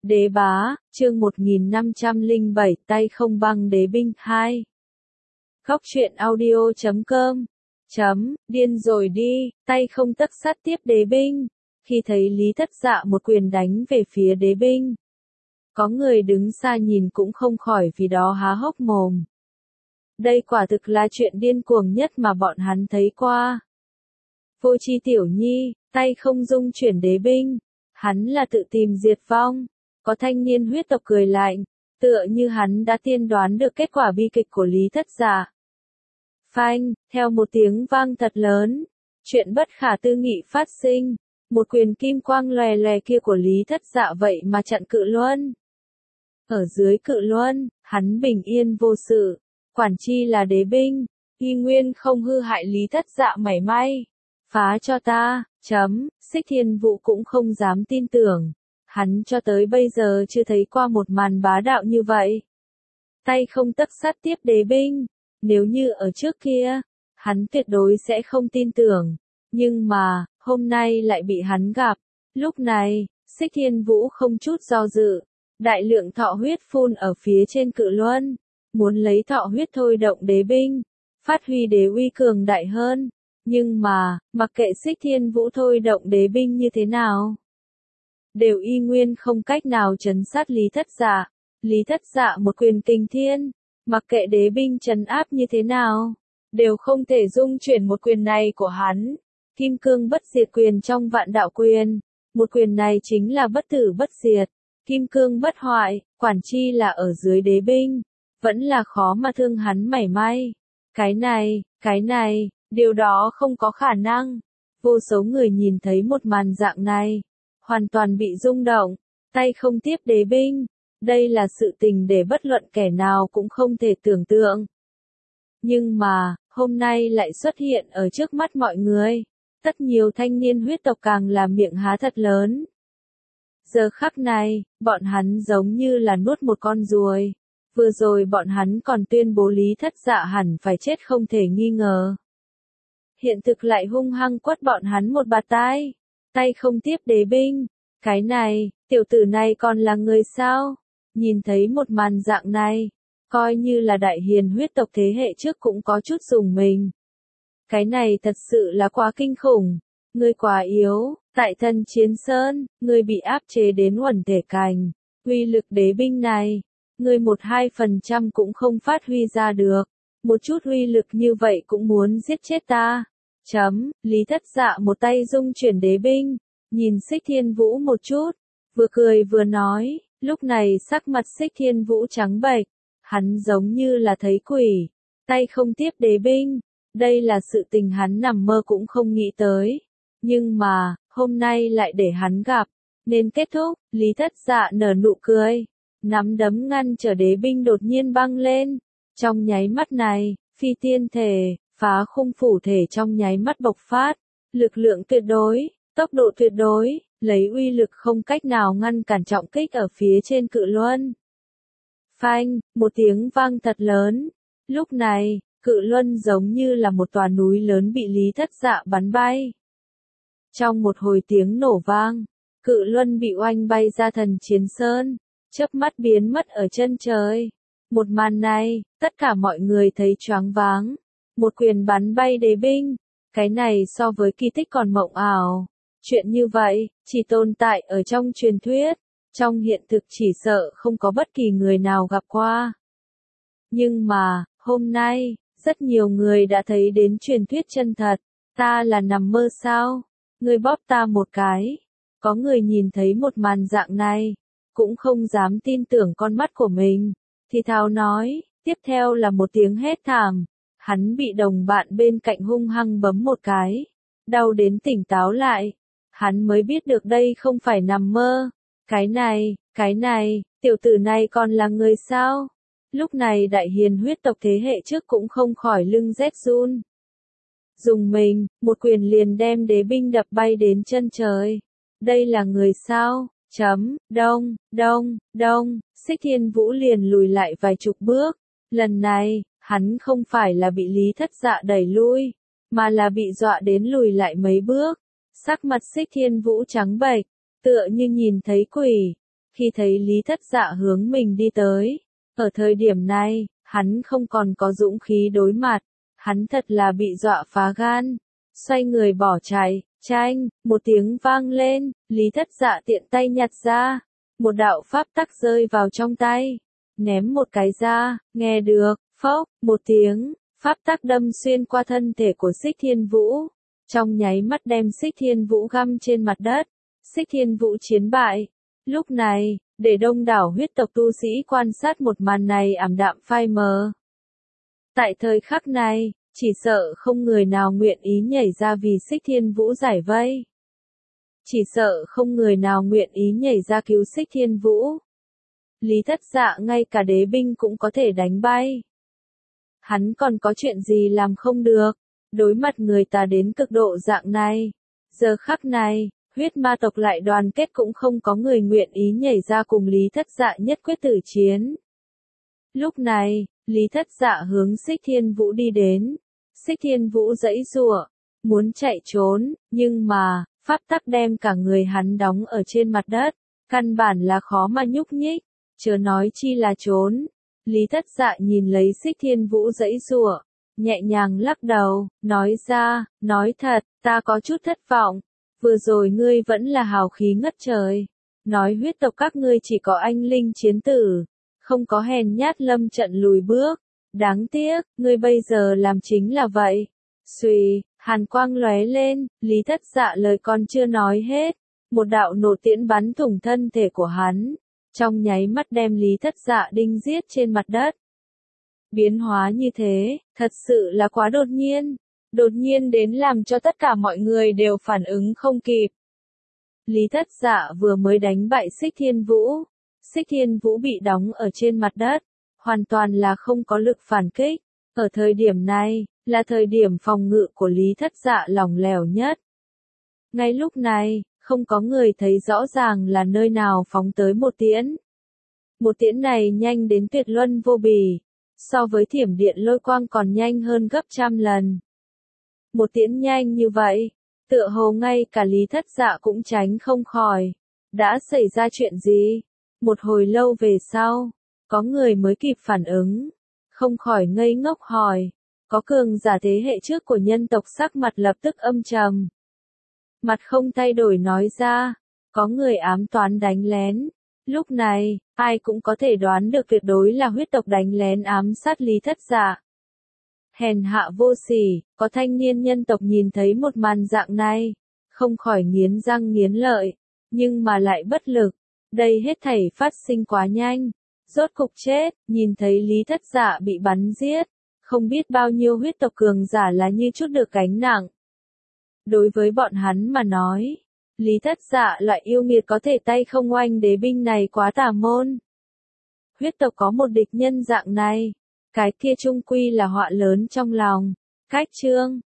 Đế bá, chương 1507 tay không băng đế binh 2. Góc truyện audio.com Điên rồi đi, tay không tấc sát tiếp đế binh. Khi thấy Lý Thất Dạ một quyền đánh về phía đế binh, có người đứng xa nhìn cũng không khỏi vì đó há hốc mồm. Đây quả thực là chuyện điên cuồng nhất mà bọn hắn thấy qua. Vô Chi tiểu nhi, tay không dung chuyển đế binh, hắn là tự tìm diệt vong. Có thanh niên huyết tộc cười lạnh, tựa như hắn đã tiên đoán được kết quả bi kịch của Lý Thất Dạ. Phanh, theo một tiếng vang thật lớn, chuyện bất khả tư nghị phát sinh, một quyền kim quang lòe lòe kia của Lý Thất Dạ vậy mà chặn cự luân. Ở dưới cự luân, hắn bình yên vô sự, quản chi là đế binh, y nguyên không hư hại Lý Thất Dạ mảy may. Phá cho ta, Xích Thiên Vũ cũng không dám tin tưởng. Hắn cho tới bây giờ chưa thấy qua một màn bá đạo như vậy. Tay không tấc sát tiếp đế binh, nếu như ở trước kia, hắn tuyệt đối sẽ không tin tưởng. Nhưng mà, hôm nay lại bị hắn gặp. Lúc này, Xích Thiên Vũ không chút do dự, đại lượng thọ huyết phun ở phía trên cự luân, muốn lấy thọ huyết thôi động đế binh, phát huy đế uy cường đại hơn. Nhưng mà, mặc kệ Xích Thiên Vũ thôi động đế binh như thế nào, đều y nguyên không cách nào trấn sát Lý Thất Dạ. Lý Thất Dạ một quyền kình thiên, mặc kệ đế binh trấn áp như thế nào, đều không thể dung chuyển một quyền này của hắn. Kim cương bất diệt quyền trong vạn đạo quyền, một quyền này chính là bất tử bất diệt, kim cương bất hoại, quản chi là ở dưới đế binh, vẫn là khó mà thương hắn mảy may. Cái này, điều đó không có khả năng. Vô số người nhìn thấy một màn dạng này, hoàn toàn bị rung động, tay không tiếp đế binh. Đây là sự tình để bất luận kẻ nào cũng không thể tưởng tượng. Nhưng mà, hôm nay lại xuất hiện ở trước mắt mọi người. Rất nhiều thanh niên huyết tộc càng là miệng há thật lớn. Giờ khắc này, bọn hắn giống như là nuốt một con ruồi. Vừa rồi bọn hắn còn tuyên bố Lý Thất Dạ hẳn phải chết không thể nghi ngờ. Hiện thực lại hung hăng quất bọn hắn một bạt tai. Tay không tiếp đế binh. Cái này, tiểu tử này còn là người sao? Nhìn thấy một màn dạng này, coi như là đại hiền huyết tộc thế hệ trước cũng có chút rùng mình. Cái này thật sự là quá kinh khủng. Ngươi quá yếu, tại Thần Chiến Sơn, ngươi bị áp chế đến uẩn thể cảnh. Uy lực đế binh này, ngươi 1-2% cũng không phát huy ra được. Một chút uy lực như vậy cũng muốn giết chết ta. Lý Thất Dạ một tay dung chuyển đế binh, nhìn Xích Thiên Vũ một chút, vừa cười vừa nói, lúc này sắc mặt Xích Thiên Vũ trắng bệch, hắn giống như là thấy quỷ, tay không tiếp đế binh, đây là sự tình hắn nằm mơ cũng không nghĩ tới, nhưng mà, hôm nay lại để hắn gặp, nên kết thúc. Lý Thất Dạ nở nụ cười, nắm đấm ngăn trở đế binh đột nhiên băng lên, trong nháy mắt này, phi tiên thể, phá khung phủ thể trong nháy mắt bộc phát, lực lượng tuyệt đối, tốc độ tuyệt đối, lấy uy lực không cách nào ngăn cản trọng kích ở phía trên cự luân. Phanh, một tiếng vang thật lớn. Lúc này, cự luân giống như là một tòa núi lớn bị Lý Thất Dạ bắn bay. Trong một hồi tiếng nổ vang, cự luân bị oanh bay ra Thần Chiến Sơn, chớp mắt biến mất ở chân trời. Một màn này, tất cả mọi người thấy choáng váng. Một quyền bắn bay đế binh, cái này so với kỳ tích còn mộng ảo. Chuyện như vậy, chỉ tồn tại ở trong truyền thuyết, trong hiện thực chỉ sợ không có bất kỳ người nào gặp qua. Nhưng mà, hôm nay, rất nhiều người đã thấy đến truyền thuyết chân thật. Ta là nằm mơ sao? Ngươi bóp ta một cái. Có người nhìn thấy một màn dạng này, cũng không dám tin tưởng con mắt của mình. Thì thào nói, tiếp theo là một tiếng hét thảm. Hắn bị đồng bạn bên cạnh hung hăng bấm một cái, đau đến tỉnh táo lại. Hắn mới biết được đây không phải nằm mơ. Cái này, tiểu tử này còn là người sao? Lúc này đại hiền huyết tộc thế hệ trước cũng không khỏi lưng rét run. Dùng mình, một quyền liền đem đế binh đập bay đến chân trời. Đây là người sao? Đông, Xích Thiên Vũ liền lùi lại vài chục bước. Lần này, hắn không phải là bị Lý Thất Dạ đẩy lui, mà là bị dọa đến lùi lại mấy bước. Sắc mặt Xích Thiên Vũ trắng bệch, tựa như nhìn thấy quỷ. khi thấy Lý Thất Dạ hướng mình đi tới. Ở thời điểm này, hắn không còn có dũng khí đối mặt, hắn thật là bị dọa phá gan, xoay người bỏ chạy, chanh, một tiếng vang lên, Lý Thất Dạ tiện tay nhặt ra, một đạo pháp tắc rơi vào trong tay, ném một cái ra, nghe được, phốc, một tiếng, pháp tắc đâm xuyên qua thân thể của Xích Thiên Vũ, trong nháy mắt đem Xích Thiên Vũ găm trên mặt đất, Xích Thiên Vũ chiến bại. Lúc này, để đông đảo huyết tộc tu sĩ quan sát một màn này ảm đạm phai mờ. Tại thời khắc này, chỉ sợ không người nào nguyện ý nhảy ra vì Xích Thiên Vũ giải vây. Chỉ sợ không người nào nguyện ý nhảy ra cứu Xích Thiên Vũ. Lý Thất Dạ ngay cả đế binh cũng có thể đánh bay. Hắn còn có chuyện gì làm không được, đối mặt người ta đến cực độ dạng này. Giờ khắc này, huyết ma tộc lại đoàn kết cũng không có người nguyện ý nhảy ra cùng Lý Thất Dạ nhất quyết tử chiến. Lúc này, Lý Thất Dạ hướng Xích Thiên Vũ đi đến. Xích Thiên Vũ giãy giụa, muốn chạy trốn, nhưng mà, pháp tắc đem cả người hắn đóng ở trên mặt đất, căn bản là khó mà nhúc nhích, chớ nói chi là trốn. Lý Thất Dạ nhìn lấy Xích Thiên Vũ giãy giụa, nhẹ nhàng lắc đầu, nói ra, nói thật, ta có chút thất vọng. Vừa rồi ngươi vẫn là hào khí ngất trời. Nói huyết tộc các ngươi chỉ có anh linh chiến tử, không có hèn nhát lâm trận lùi bước. Đáng tiếc, ngươi bây giờ làm chính là vậy. Xuy, hàn quang lóe lên, Lý Thất Dạ lời còn chưa nói hết. Một đạo nổ tiễn bắn thủng thân thể của hắn, trong nháy mắt đem Lý Thất Dạ đinh giết trên mặt đất. Biến hóa như thế, thật sự là quá đột nhiên. Đột nhiên đến làm cho tất cả mọi người đều phản ứng không kịp. Lý Thất Dạ vừa mới đánh bại Xích Thiên Vũ. Xích Thiên Vũ bị đóng ở trên mặt đất, hoàn toàn là không có lực phản kích. Ở thời điểm này, là thời điểm phòng ngự của Lý Thất Dạ lỏng lẻo nhất. Ngay lúc này, không có người thấy rõ ràng là nơi nào phóng tới một tiễn. Một tiễn này nhanh đến tuyệt luân vô bì, so với thiểm điện lôi quang còn nhanh hơn gấp trăm lần. Một tiễn nhanh như vậy, tựa hồ ngay cả Lý Thất Dạ cũng tránh không khỏi. Đã xảy ra chuyện gì? Một hồi lâu về sau, có người mới kịp phản ứng, không khỏi ngây ngốc hỏi. Có cường giả thế hệ trước của nhân tộc sắc mặt lập tức âm trầm. Mặt không thay đổi nói ra, có người ám toán đánh lén. Lúc này, ai cũng có thể đoán được tuyệt đối là huyết tộc đánh lén ám sát Lý Thất Dạ. Hèn hạ vô sỉ, có thanh niên nhân tộc nhìn thấy một màn dạng này, không khỏi nghiến răng nghiến lợi, nhưng mà lại bất lực. Đây hết thảy phát sinh quá nhanh, rốt cục chết, nhìn thấy Lý Thất Dạ bị bắn giết, không biết bao nhiêu huyết tộc cường giả là như chút được gánh nặng. Đối với bọn hắn mà nói, Lý Thất Dạ loại yêu nghiệt có thể tay không oanh đế binh này quá tà môn. Huyết tộc có một địch nhân dạng này, cái kia chung quy là họa lớn trong lòng. Cách chương